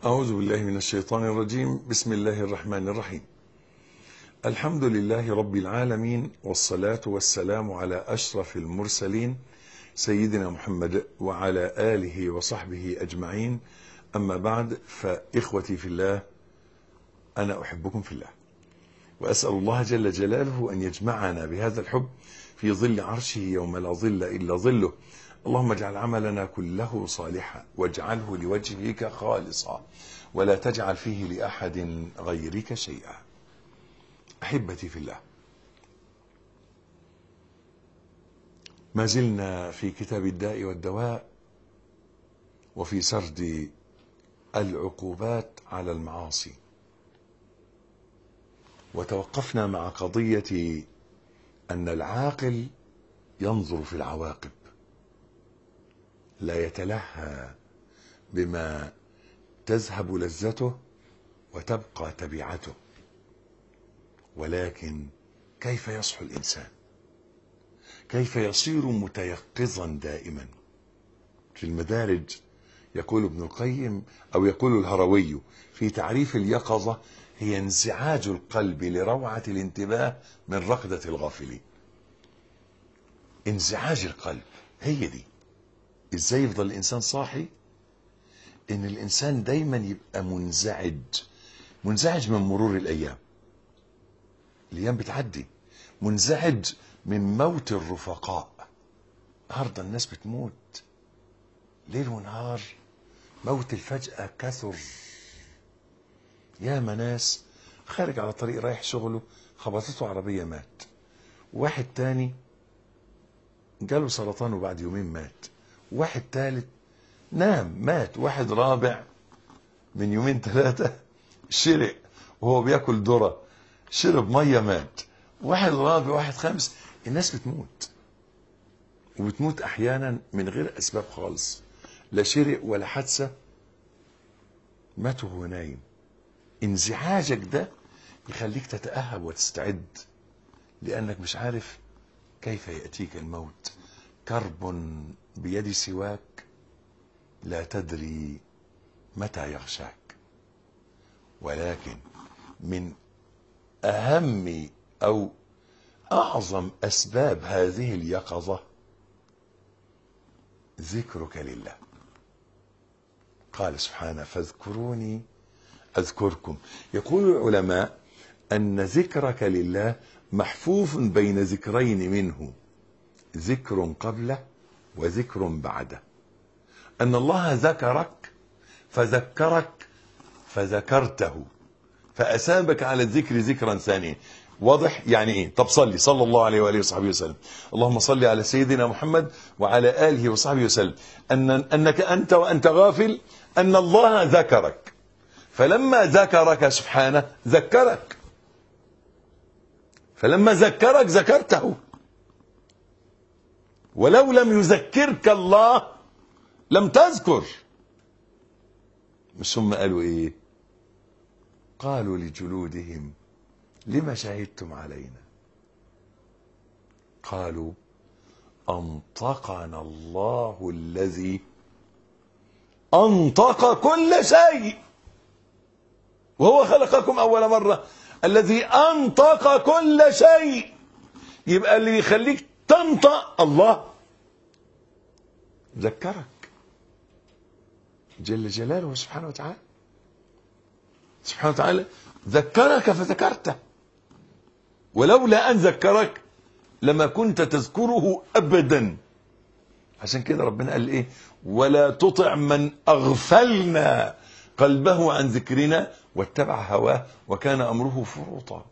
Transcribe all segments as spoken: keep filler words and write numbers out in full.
أعوذ بالله من الشيطان الرجيم. بسم الله الرحمن الرحيم. الحمد لله رب العالمين، والصلاة والسلام على أشرف المرسلين سيدنا محمد وعلى آله وصحبه أجمعين. أما بعد، فإخوتي في الله، أنا أحبكم في الله، وأسأل الله جل جلاله أن يجمعنا بهذا الحب في ظل عرشه يوم لا ظل إلا ظله. اللهم اجعل عملنا كله صالحا، واجعله لوجهك خالصا، ولا تجعل فيه لأحد غيرك شيئا. أحبتي في الله، ما زلنا في كتاب الداء والدواء، وفي سرد العقوبات على المعاصي، وتوقفنا مع قضية أن العاقل ينظر في العواقب، لا يتلهى بما تذهب لذته وتبقى تبعته، ولكن كيف يصحو الإنسان؟ كيف يصير متيقظا دائما؟ في المدارج يقول ابن القيم، أو يقول الهروي في تعريف اليقظة: هي انزعاج القلب لروعة الانتباه من رقدة الغافلين. انزعاج القلب، هي دي. ازاي يفضل الإنسان صاحي؟ ان الإنسان دايما يبقى منزعج منزعج من مرور الأيام، الأيام بتعدي، منزعج من موت الرفقاء. النهارده الناس بتموت ليل ونهار، موت الفجأة كثر. ياما ناس خارج على طريق رايح شغله خبطته عربية مات، واحد تاني جاله سرطان وبعد يومين مات، واحد تالت نام مات، واحد رابع من يومين ثلاثة شرق وهو بياكل ذرة، شرب مية مات، واحد رابع، واحد خامس. الناس بتموت، وبتموت أحيانا من غير أسباب خالص، لا شرق ولا حادثة، مات وهو نايم. انزعاجك ده يخليك تتأهب وتستعد، لأنك مش عارف كيف يأتيك الموت. كرب بيد سواك لا تدري متى يغشاك. ولكن من أهم أو أعظم أسباب هذه اليقظة ذكرك لله. قال سبحانه: فاذكروني أذكركم. يقول العلماء أن ذكرك لله محفوف بين ذكرين منه: ذكر قبله وذكر بعده. أن الله ذكرك فذكرك فذكرته، فأسابك على الذكر ذكرا ثانيا. واضح يعني ايه؟ طب صلي صلى الله عليه وآله وصحبه وسلم. اللهم صل على سيدنا محمد وعلى آله وصحبه وسلم. أن أنك أنت وأنت غافل أن الله ذكرك، فلما ذكرك سبحانه ذكرك، فلما ذكرك ذكرته. ولو لم يذكرك الله لم تذكر. مش هم قالوا ايه؟ قالوا لجلودهم: لما شهدتم علينا؟ قالوا: أنطقنا الله الذي أنطق كل شيء، وهو خلقكم أول مرة. الذي أنطق كل شيء، يبقى اللي يخليك تنطق الله. ذكرك جل جلاله سبحانه وتعالى. سبحانه وتعالى ذكرك فذكرته، ولولا أن ذكرك لما كنت تذكره أبدا. عشان كده ربنا قال إيه؟ ولا تطع من أغفلنا قلبه عن ذكرنا واتبع هواه وكان أمره فرطا.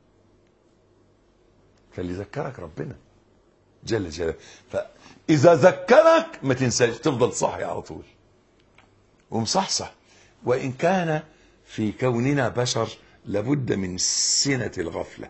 فاللي ذكرك ربنا جل جلاله، فإذا ذكرك ما تنساش، تفضل صاحي على طول ومصحصح. وإن كان في كوننا بشر لابد من سنة الغفلة،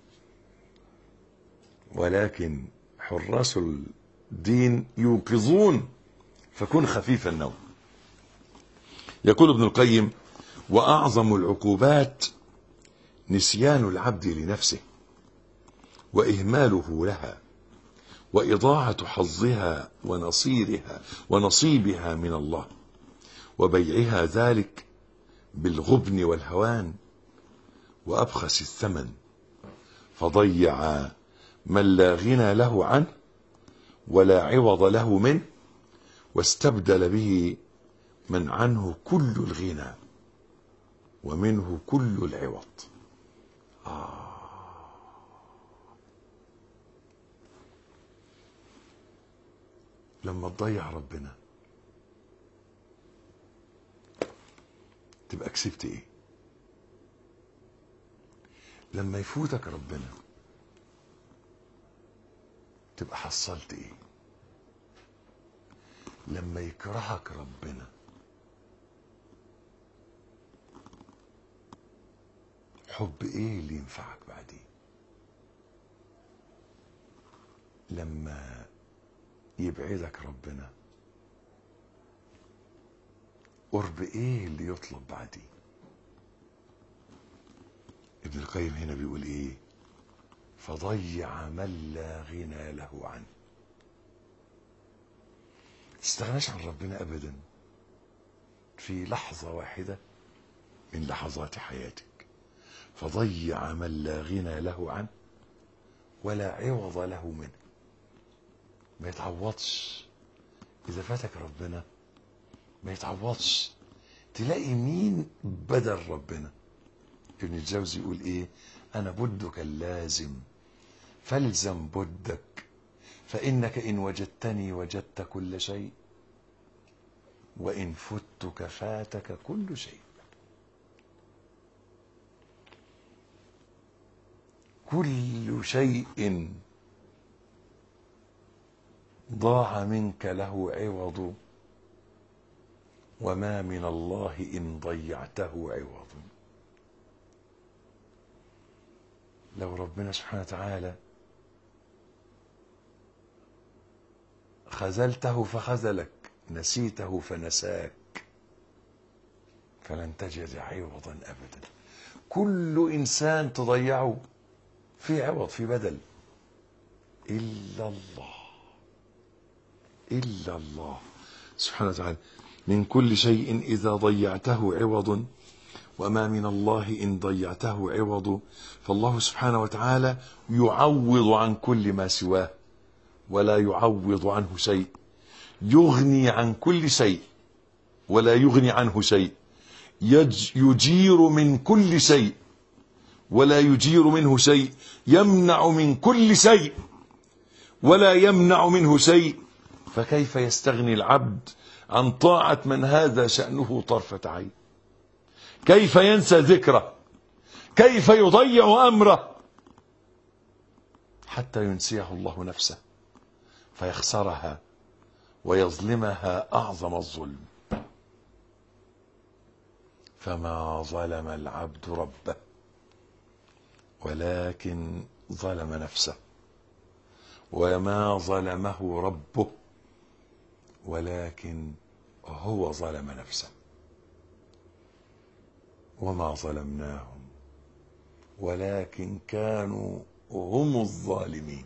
ولكن حراس الدين يوقظون، فكن خفيف النوم. يقول ابن القيم: وأعظم العقوبات نسيان العبد لنفسه، وإهماله لها، وإضاعة حظها ونصيرها ونصيبها من الله، وبيعها ذلك بالغبن والهوان وأبخس الثمن، فضيع من لا غنى له عنه ولا عوض له منه، واستبدل به من عنه كل الغنى ومنه كل العوض. آه. لما تضيع ربنا تبقى كسبت ايه؟ لما يفوتك ربنا تبقى حصلت ايه؟ لما يكرهك ربنا حب ايه اللي ينفعك بعدين؟ لما يبعدك ربنا قرب ايه اللي يطلب بعدين؟ ابن القيم هنا بيقول ايه؟ فضيع من لا غنى له عنه. تستغناش عن ربنا ابدا في لحظة واحدة من لحظات حياتك. فضيع من لا غنى له عنه ولا عوض له منه. ما يتعوضش اذا فاتك ربنا، ما يتعوضش. تلاقي مين بدل ربنا؟ ابن الجوزي يقول ايه؟ انا بدك اللازم فالزم بدك، فانك ان وجدتني وجدت كل شيء، وان فتك فاتك كل شيء. كل شيء ضاع منك له عوض، وما من الله إن ضيعته عوض. لو ربنا سبحانه وتعالى خذلته فخذلك، نسيته فنساك، فلن تجد عوضا أبدا. كل إنسان تضيعه في عوض، في بدل، إلا الله. إلا الله سبحانه وتعالى. من كل شيء إذا ضيعته عوض، وما من الله إن ضيعته عوض. فالله سبحانه وتعالى يعوض عن كل ما سواه ولا يعوض عنه شيء، يغني عن كل شيء ولا يغني عنه شيء، يجير من كل شيء ولا يجير منه شيء، يمنع من كل شيء ولا يمنع منه شيء. فكيف يستغني العبد عن طاعة من هذا شأنه طرفة عين؟ كيف ينسى ذكره؟ كيف يضيع أمره حتى ينسيه الله نفسه فيخسرها ويظلمها أعظم الظلم؟ فما ظلم العبد ربه ولكن ظلم نفسه، وما ظلمه ربه ولكن هو ظلم نفسه. وما ظلمناهم ولكن كانوا هم الظالمين.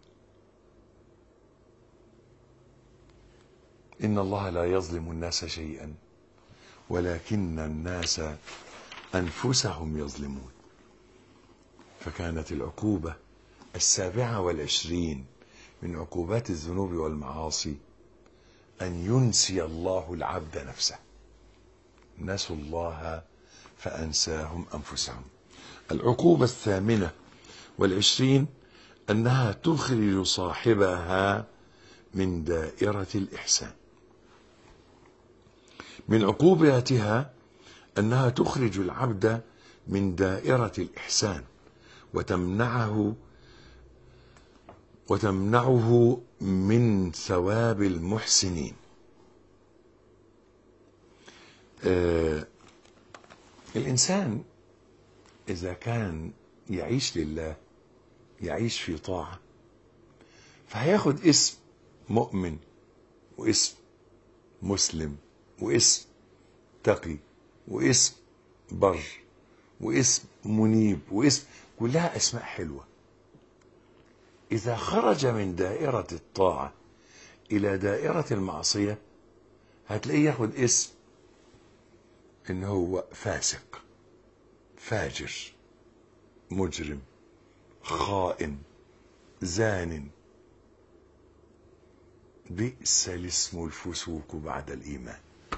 إن الله لا يظلم الناس شيئا ولكن الناس أنفسهم يظلمون. فكانت العقوبة السابعة والعشرين من عقوبات الذنوب والمعاصي أن ينسي الله العبد نفسه. نسوا الله فأنساهم أنفسهم. العقوبة الثامنة والعشرين أنها تخرج صاحبها من دائرة الإحسان. من عقوباتها أنها تخرج العبد من دائرة الإحسان وتمنعه وتمنعه من ثواب المحسنين. آه الإنسان إذا كان يعيش لله، يعيش في طاعة، فهياخد اسم مؤمن واسم مسلم واسم تقي واسم بر واسم منيب واسم، كلها أسماء حلوة. إذا خرج من دائرة الطاعة إلى دائرة المعصية هتلاقيه ياخد اسم ان هو فاسق، فاجر، مجرم، خائن، زان. بئس الاسم الفسوق بعد الإيمان.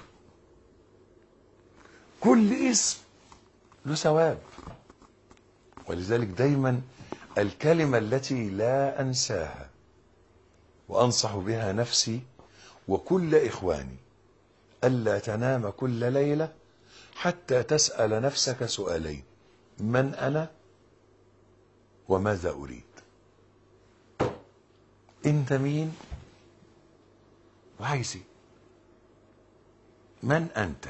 كل اسم له ثواب. ولذلك دايما الكلمة التي لا أنساها وأنصح بها نفسي وكل إخواني ألا تنام كل ليلة حتى تسأل نفسك سؤالين: من أنا وماذا أريد؟ أنت مين وعايز ايه؟ من أنت؟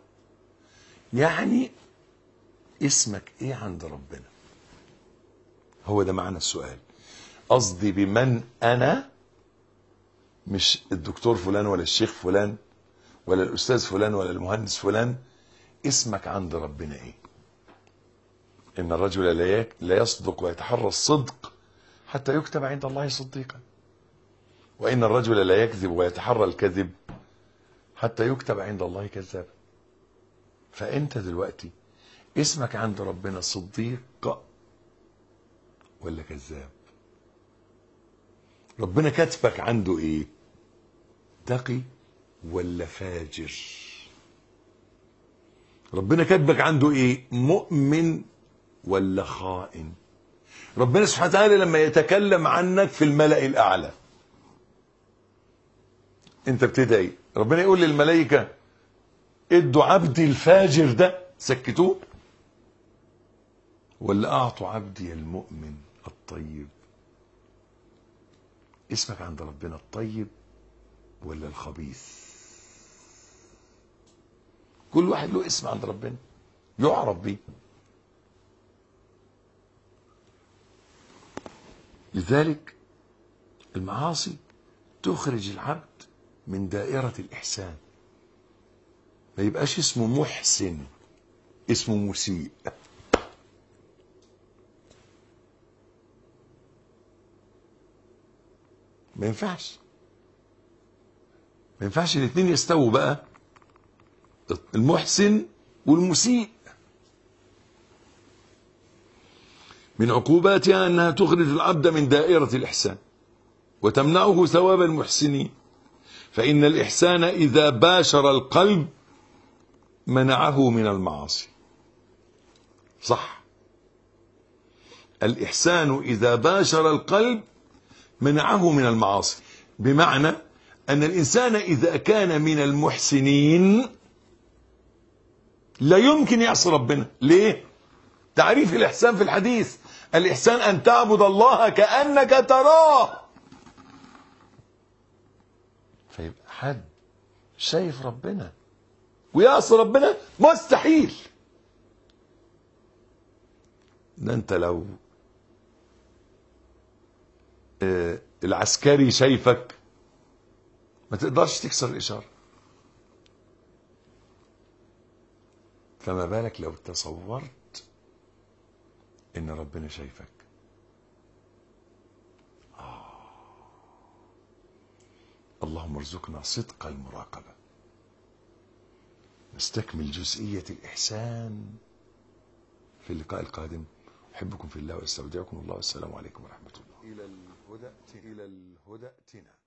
يعني اسمك ايه عند ربنا؟ هو ده معنى السؤال. قصدي بمن أنا مش الدكتور فلان ولا الشيخ فلان ولا الأستاذ فلان ولا المهندس فلان. اسمك عند ربنا ايه؟ إن الرجل لا يصدق ويتحرى الصدق حتى يكتب عند الله صديقا، وإن الرجل لا يكذب ويتحرى الكذب حتى يكتب عند الله كذابا. فأنت دلوقتي اسمك عند ربنا صديق ولا كذاب؟ ربنا كاتبك عنده ايه؟ تقي ولا فاجر؟ ربنا كاتبك عنده ايه؟ مؤمن ولا خائن؟ ربنا سبحانه وتعالى لما يتكلم عنك في الملأ الأعلى انت بتدعي، ربنا يقول للملائكة ادوا عبدي الفاجر ده سكتوه، ولا اعطوا عبدي المؤمن الطيب؟ اسمك عند ربنا الطيب ولا الخبيث؟ كل واحد له اسم عند ربنا يعرف بيه. لذلك المعاصي تخرج العبد من دائرة الإحسان، ما يبقاش اسمه محسن، اسمه مسيء. ما ينفعش ما ينفعش الاثنين يستووا بقى، المحسن والمسيء. من عقوباتها أنها تخرج العبد من دائرة الإحسان وتمنعه ثواب المحسنين، فإن الإحسان إذا باشر القلب منعه من المعاصي. صح، الإحسان إذا باشر القلب منعه من المعاصي، بمعنى أن الإنسان إذا كان من المحسنين لا يمكن يعصي ربنا. ليه؟ تعريف الإحسان في الحديث: الإحسان أن تعبد الله كأنك تراه. فيبقى حد شايف ربنا ويعصي ربنا؟ مستحيل. ده انت لو آه العسكري شايفك ما تقدرش تكسر الإشارة، فما بالك لو تصورت ان ربنا شايفك. آه. اللهم ارزقنا صدق المراقبة. نستكمل جزئية الإحسان في اللقاء القادم. أحبكم في الله واستودعكم الله، والسلام عليكم ورحمة الله. إلى الهدى إلى الهدى ائتنا.